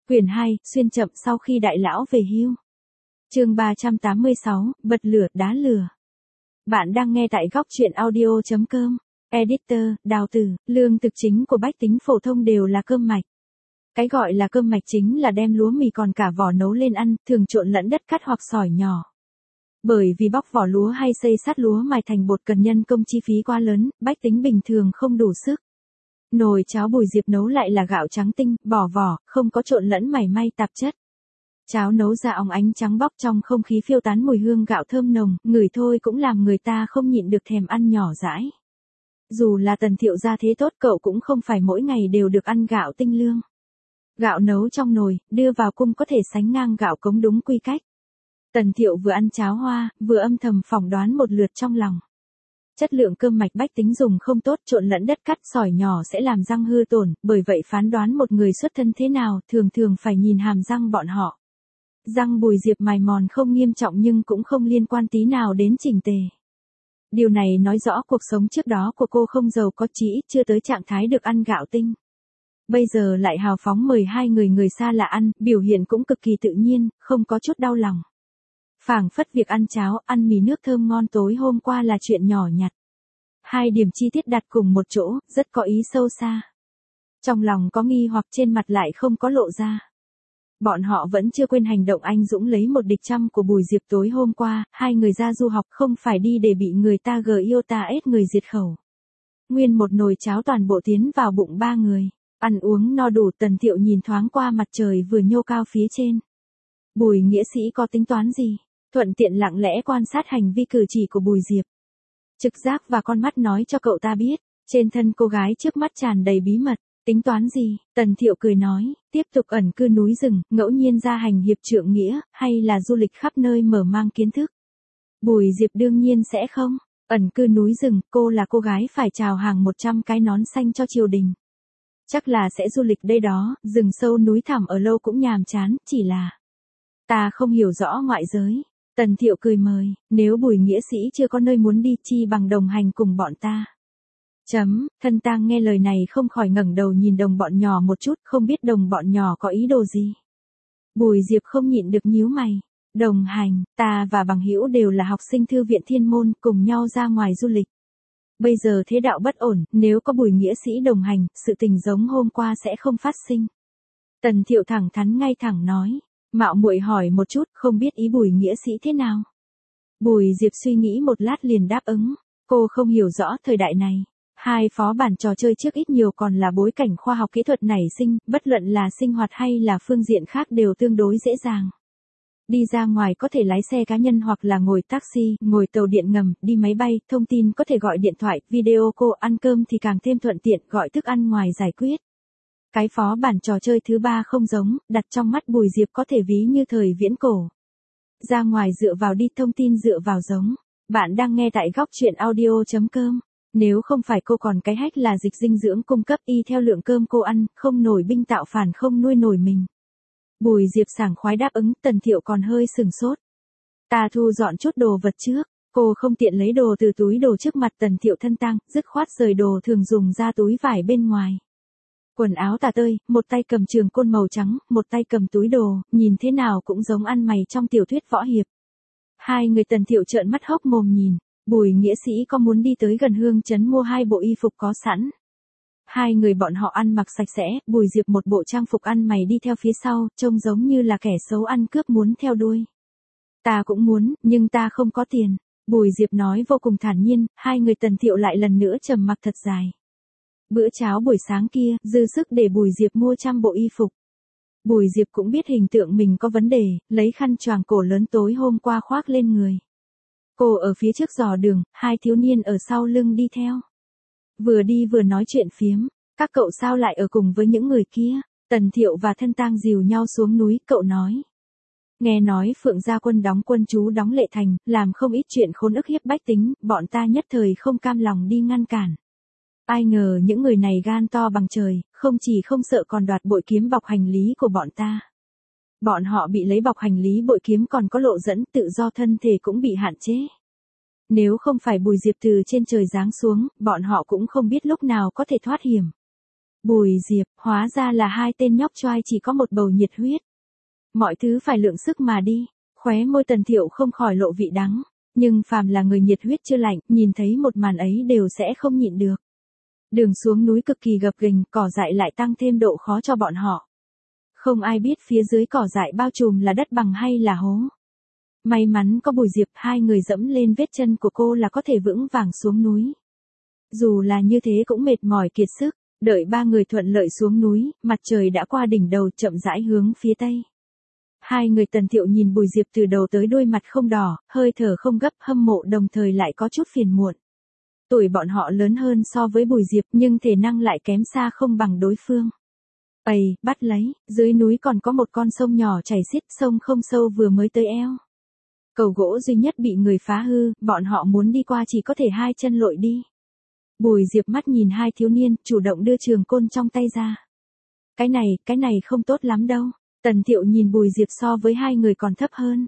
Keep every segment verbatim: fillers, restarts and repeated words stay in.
Quyển hai, xuyên chậm sau khi đại lão về hưu. Chương ba trăm tám mươi sáu, bật lửa, đá lửa. Bạn đang nghe tại góc truyện audio chấm com. Editor, Đào Tử, lương thực chính của bách tính phổ thông đều là cơm mạch. Cái gọi là cơm mạch chính là đem lúa mì còn cả vỏ nấu lên ăn, thường trộn lẫn đất cát hoặc sỏi nhỏ. Bởi vì bóc vỏ lúa hay xay sát lúa mài thành bột cần nhân công chi phí quá lớn, bách tính bình thường không đủ sức. Nồi cháo Bùi Diệp nấu lại là gạo trắng tinh, bỏ vỏ, không có trộn lẫn mảy may tạp chất. Cháo nấu ra óng ánh trắng bóc, trong không khí phiêu tán mùi hương gạo thơm nồng, ngửi thôi cũng làm người ta không nhịn được thèm ăn nhỏ dãi. Dù là Tần Thiệu gia thế tốt, cậu cũng không phải mỗi ngày đều được ăn gạo tinh lương. Gạo nấu trong nồi, đưa vào cung có thể sánh ngang gạo cống đúng quy cách. Tần Thiệu vừa ăn cháo hoa, vừa âm thầm phỏng đoán một lượt trong lòng. Chất lượng cơm mạch bách tính dùng không tốt, trộn lẫn đất cát sỏi nhỏ sẽ làm răng hư tổn, bởi vậy phán đoán một người xuất thân thế nào thường thường phải nhìn hàm răng bọn họ. Răng Bùi Diệp mài mòn không nghiêm trọng nhưng cũng không liên quan tí nào đến chỉnh tề. Điều này nói rõ cuộc sống trước đó của cô không giàu có, chí ít chưa tới trạng thái được ăn gạo tinh. Bây giờ lại hào phóng mời hai người người xa lạ ăn, biểu hiện cũng cực kỳ tự nhiên, không có chút đau lòng. Phảng phất việc ăn cháo, ăn mì nước thơm ngon tối hôm qua là chuyện nhỏ nhặt. Hai điểm chi tiết đặt cùng một chỗ, rất có ý sâu xa. Trong lòng có nghi hoặc trên mặt lại không có lộ ra. Bọn họ vẫn chưa quên hành động anh dũng lấy một địch trăm của Bùi Diệp tối hôm qua, hai người ra du học không phải đi để bị người ta gờ yêu ta ết người diệt khẩu. Nguyên một nồi cháo toàn bộ tiến vào bụng ba người, ăn uống no đủ. Tần Thiệu nhìn thoáng qua mặt trời vừa nhô cao phía trên. Bùi nghĩa sĩ có tính toán gì? Thuận tiện lặng lẽ quan sát hành vi cử chỉ của Bùi Diệp. Trực giác và con mắt nói cho cậu ta biết, trên thân cô gái trước mắt tràn đầy bí mật. Tính toán gì? Tần Thiệu cười nói, tiếp tục ẩn cư núi rừng, ngẫu nhiên ra hành hiệp trượng nghĩa, hay là du lịch khắp nơi mở mang kiến thức? Bùi Diệp đương nhiên sẽ không. Ẩn cư núi rừng, cô là cô gái phải chào hàng một trăm cái nón xanh cho triều đình. Chắc là sẽ du lịch đây đó, rừng sâu núi thẳm ở lâu cũng nhàm chán, chỉ là ta không hiểu rõ ngoại giới. Tần Thiệu cười mời, nếu Bùi nghĩa sĩ chưa có nơi muốn đi chi bằng đồng hành cùng bọn ta. Chấm, thân tang nghe lời này không khỏi ngẩng đầu nhìn đồng bọn nhỏ một chút, không biết đồng bọn nhỏ có ý đồ gì. Bùi Diệp không nhịn được nhíu mày. Đồng hành, ta và bằng hữu đều là học sinh thư viện Thiên Môn, cùng nhau ra ngoài du lịch. Bây giờ thế đạo bất ổn, nếu có Bùi nghĩa sĩ đồng hành, sự tình giống hôm qua sẽ không phát sinh. Tần Thiệu thẳng thắn ngay thẳng nói, mạo muội hỏi một chút, không biết ý Bùi nghĩa sĩ thế nào. Bùi Diệp suy nghĩ một lát liền đáp ứng, cô không hiểu rõ thời đại này. Hai phó bản trò chơi trước ít nhiều còn là bối cảnh khoa học kỹ thuật nảy sinh, bất luận là sinh hoạt hay là phương diện khác đều tương đối dễ dàng. Đi ra ngoài có thể lái xe cá nhân hoặc là ngồi taxi, ngồi tàu điện ngầm, đi máy bay, thông tin có thể gọi điện thoại, video call, ăn cơm thì càng thêm thuận tiện, gọi thức ăn ngoài giải quyết. Cái phó bản trò chơi thứ ba không giống, đặt trong mắt Bùi Diệp có thể ví như thời viễn cổ. Ra ngoài dựa vào đi, thông tin dựa vào giống. Bạn đang nghe tại góc truyện audio chấm com. Nếu không phải cô còn cái hách là dịch dinh dưỡng cung cấp y theo lượng cơm cô ăn, không nổi binh tạo phản không nuôi nổi mình. Bùi Diệp sảng khoái đáp ứng. Tần Thiệu còn hơi sừng sốt. Ta thu dọn chút đồ vật trước. Cô không tiện lấy đồ từ túi đồ trước mặt Tần Thiệu thân tang, dứt khoát rời đồ thường dùng ra túi vải bên ngoài. Quần áo tả tơi, một tay cầm trường côn màu trắng, một tay cầm túi đồ, nhìn thế nào cũng giống ăn mày trong tiểu thuyết võ hiệp. Hai người Tần Thiệu trợn mắt hốc mồm nhìn. Bùi nghĩa sĩ có muốn đi tới gần Hương Trấn mua hai bộ y phục có sẵn. Hai người bọn họ ăn mặc sạch sẽ, Bùi Diệp một bộ trang phục ăn mày đi theo phía sau, trông giống như là kẻ xấu ăn cướp muốn theo đuôi. Ta cũng muốn, nhưng ta không có tiền. Bùi Diệp nói vô cùng thản nhiên. Hai người Tần Thiệu lại lần nữa trầm mặc thật dài. Bữa cháo buổi sáng kia, dư sức để Bùi Diệp mua trăm bộ y phục. Bùi Diệp cũng biết hình tượng mình có vấn đề, lấy khăn choàng cổ lớn tối hôm qua khoác lên người. Cô ở phía trước dò đường, hai thiếu niên ở sau lưng đi theo. Vừa đi vừa nói chuyện phiếm, các cậu sao lại ở cùng với những người kia? Tần Thiệu và thân tang dìu nhau xuống núi, cậu nói. Nghe nói Phượng Gia Quân đóng quân trú đóng Lệ Thành, làm không ít chuyện khốn ức hiếp bách tính, bọn ta nhất thời không cam lòng đi ngăn cản. Ai ngờ những người này gan to bằng trời, không chỉ không sợ còn đoạt bội kiếm bọc hành lý của bọn ta. Bọn họ bị lấy bọc hành lý bội kiếm còn có lộ dẫn, tự do thân thể cũng bị hạn chế. Nếu không phải Bùi Diệp từ trên trời giáng xuống, bọn họ cũng không biết lúc nào có thể thoát hiểm. Bùi Diệp, hóa ra là hai tên nhóc choai chỉ có một bầu nhiệt huyết. Mọi thứ phải lượng sức mà đi, khóe môi Tần Thiệu không khỏi lộ vị đắng, nhưng phàm là người nhiệt huyết chưa lạnh, nhìn thấy một màn ấy đều sẽ không nhịn được. Đường xuống núi cực kỳ gập ghềnh, cỏ dại lại tăng thêm độ khó cho bọn họ. Không ai biết phía dưới cỏ dại bao trùm là đất bằng hay là hố. May mắn có Bùi Diệp, hai người dẫm lên vết chân của cô là có thể vững vàng xuống núi. Dù là như thế cũng mệt mỏi kiệt sức, đợi ba người thuận lợi xuống núi, mặt trời đã qua đỉnh đầu chậm rãi hướng phía tây. Hai người Tần Thiệu nhìn Bùi Diệp từ đầu tới đuôi mặt không đỏ, hơi thở không gấp, hâm mộ đồng thời lại có chút phiền muộn. Tuổi bọn họ lớn hơn so với Bùi Diệp nhưng thể năng lại kém xa không bằng đối phương. Ây, bắt lấy, dưới núi còn có một con sông nhỏ chảy xiết, sông không sâu vừa mới tới eo. Cầu gỗ duy nhất bị người phá hư, bọn họ muốn đi qua chỉ có thể hai chân lội đi. Bùi Diệp mắt nhìn hai thiếu niên, chủ động đưa trường côn trong tay ra. Cái này, cái này không tốt lắm đâu. Tần Thiệu nhìn Bùi Diệp so với hai người còn thấp hơn.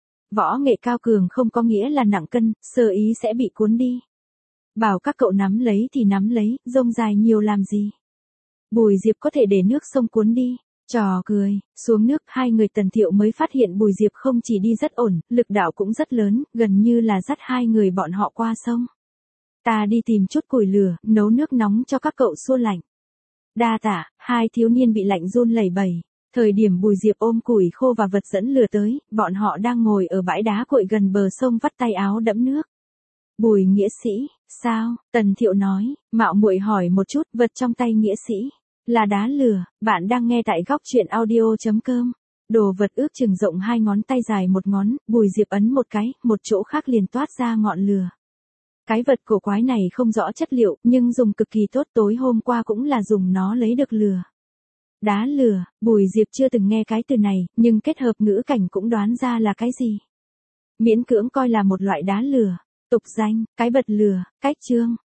Võ nghệ cao cường không có nghĩa là nặng cân, sơ ý sẽ bị cuốn đi. Bảo các cậu nắm lấy thì nắm lấy, rông dài nhiều làm gì. Bùi Diệp có thể để nước sông cuốn đi. Trò cười, xuống nước hai người Tần Thiệu mới phát hiện Bùi Diệp không chỉ đi rất ổn, lực đạo cũng rất lớn, gần như là dắt hai người bọn họ qua sông. Ta đi tìm chút củi lửa, nấu nước nóng cho các cậu xua lạnh. Đa tạ, hai thiếu niên bị lạnh run lẩy bẩy. Thời điểm Bùi Diệp ôm củi khô và vật dẫn lửa tới, bọn họ đang ngồi ở bãi đá cội gần bờ sông vắt tay áo đẫm nước. Bùi nghĩa sĩ, sao? Tần Thiệu nói, mạo muội hỏi một chút, vật trong tay nghĩa sĩ là đá lửa. Bạn đang nghe tại góc truyện audio chấm com. Đồ vật ước chừng rộng hai ngón tay dài một ngón, Bùi Diệp ấn một cái, một chỗ khác liền toát ra ngọn lửa. Cái vật cổ quái này không rõ chất liệu, nhưng dùng cực kỳ tốt, tối hôm qua cũng là dùng nó lấy được lửa. Đá lửa, Bùi Diệp chưa từng nghe cái từ này, nhưng kết hợp ngữ cảnh cũng đoán ra là cái gì. Miễn cưỡng coi là một loại đá lửa. Tục danh, cái bật lửa, cách chương.